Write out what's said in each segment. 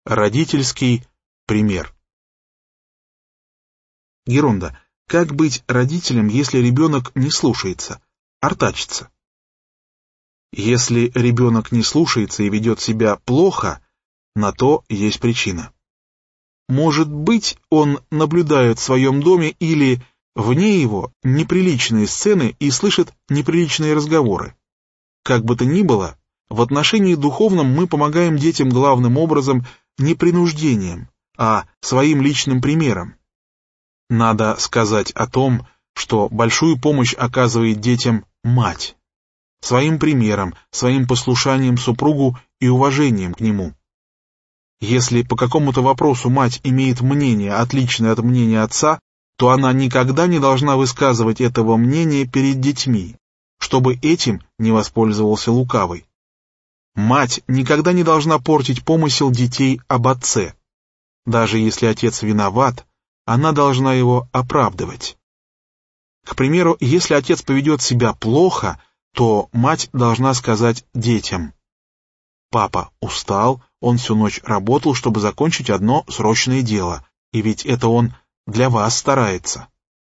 Родительский пример. Геронда. Как быть родителем, если ребенок не слушается, артачится? Если ребенок не слушается и ведет себя плохо, на то есть причина. Может быть, он наблюдает в своем доме или вне его неприличные сцены и слышит неприличные разговоры. Как бы то ни было, в отношении духовном мы помогаем детям главным образом не принуждением, а своим личным примером. Надо сказать о том, что большую помощь оказывает детям мать, своим примером, своим послушанием супругу и уважением к нему. Если по какому-то вопросу мать имеет мнение, отличное от мнения отца, то она никогда не должна высказывать этого мнения перед детьми, чтобы этим не воспользовался лукавый. Мать никогда не должна портить помысел детей об отце. Даже если отец виноват, она должна его оправдывать. К примеру, если отец поведет себя плохо, то мать должна сказать детям: «Папа устал, он всю ночь работал, чтобы закончить одно срочное дело, и ведь это он для вас старается».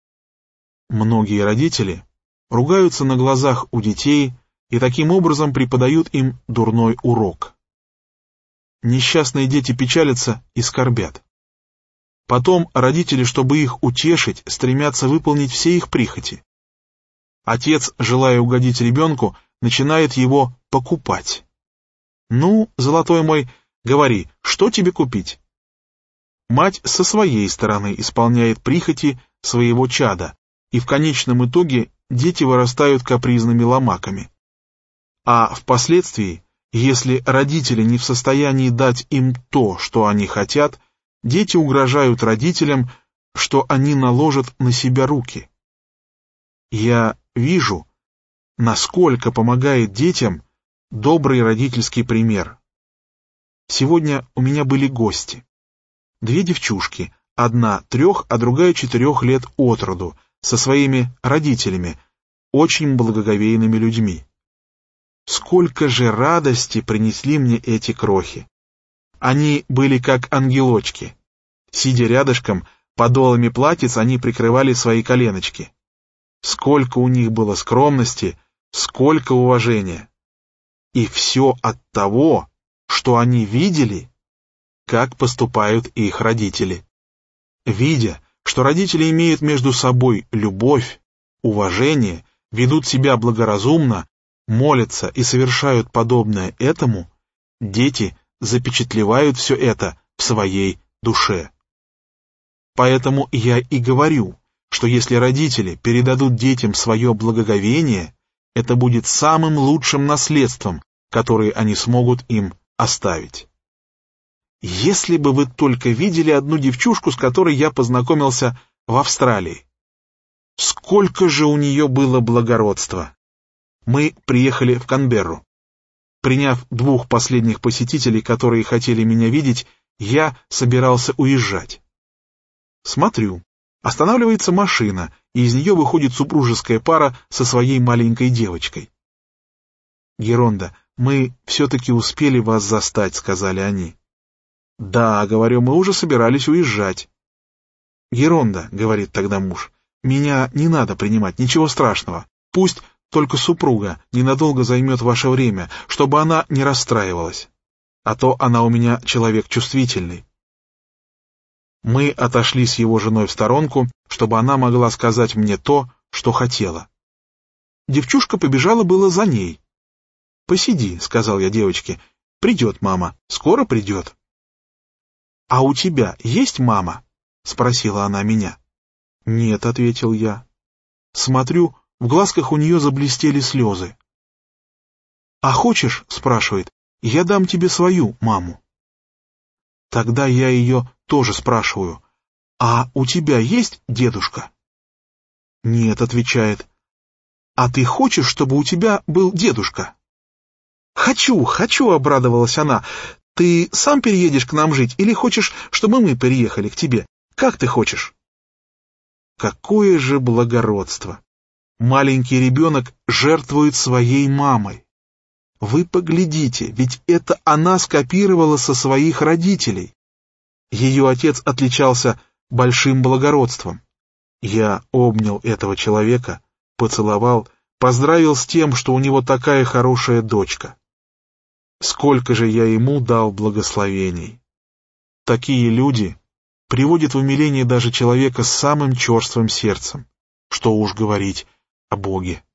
Многие родители ругаются на глазах у детей и таким образом преподают им дурной урок. Несчастные дети печалятся и скорбят. Потом родители, чтобы их утешить, стремятся выполнить все их прихоти. Отец, желая угодить ребенку, начинает его покупать. «Ну, золотой мой, говори, что тебе купить?» Мать со своей стороны исполняет прихоти своего чада, и в конечном итоге дети вырастают капризными ломаками. А впоследствии, если родители не в состоянии дать им то, что они хотят, дети угрожают родителям, что они наложат на себя руки. Я вижу, насколько помогает детям добрый родительский пример. Сегодня у меня были гости. 2 девчушки, одна 3, а другая 4 лет от роду, со своими родителями, очень благоговейными людьми. Сколько же радости принесли мне эти крохи! Они были как ангелочки. Сидя рядышком, подолами платьиц они прикрывали свои коленочки. Сколько у них было скромности, сколько уважения! И все от того, что они видели, как поступают их родители. Видя, что родители имеют между собой любовь, уважение, ведут себя благоразумно, молятся и совершают подобное этому, дети запечатлевают все это в своей душе. Поэтому я и говорю, что если родители передадут детям свое благоговение, это будет самым лучшим наследством, которое они смогут им оставить. Если бы вы только видели одну девчушку, с которой я познакомился в Австралии. Сколько же у нее было благородства! Мы приехали в Канберру. Приняв 2 последних посетителей, которые хотели меня видеть, я собирался уезжать. Смотрю, останавливается машина, и из нее выходит супружеская пара со своей маленькой девочкой. «Геронда, мы все-таки успели вас застать», — сказали они. «Да, — говорю, — мы уже собирались уезжать». «Геронда, — говорит тогда муж, — меня не надо принимать, ничего страшного. Пусть только супруга ненадолго займет ваше время, чтобы она не расстраивалась. А то она у меня человек чувствительный». Мы отошли с его женой в сторонку, чтобы она могла сказать мне то, что хотела. Девчушка побежала было за ней. «Посиди», — сказал я девочке, — «придет мама, скоро придет». «А у тебя есть мама?» — спросила она меня. «Нет», — ответил я. Смотрю, в глазках у нее заблестели слезы. «А хочешь, — спрашивает, — я дам тебе свою маму?» Тогда я ее тоже спрашиваю: «А у тебя есть дедушка?» «Нет», — отвечает. «А ты хочешь, чтобы у тебя был дедушка?» «Хочу, хочу», — обрадовалась она. «Ты сам переедешь к нам жить или хочешь, чтобы мы переехали к тебе? Как ты хочешь?» Какое же благородство! Маленький ребенок жертвует своей мамой. Вы поглядите, ведь это она скопировала со своих родителей. Ее отец отличался большим благородством. Я обнял этого человека, поцеловал, поздравил с тем, что у него такая хорошая дочка. Сколько же я ему дал благословений. Такие люди приводят в умиление даже человека с самым черствым сердцем, что уж говорить о Боге.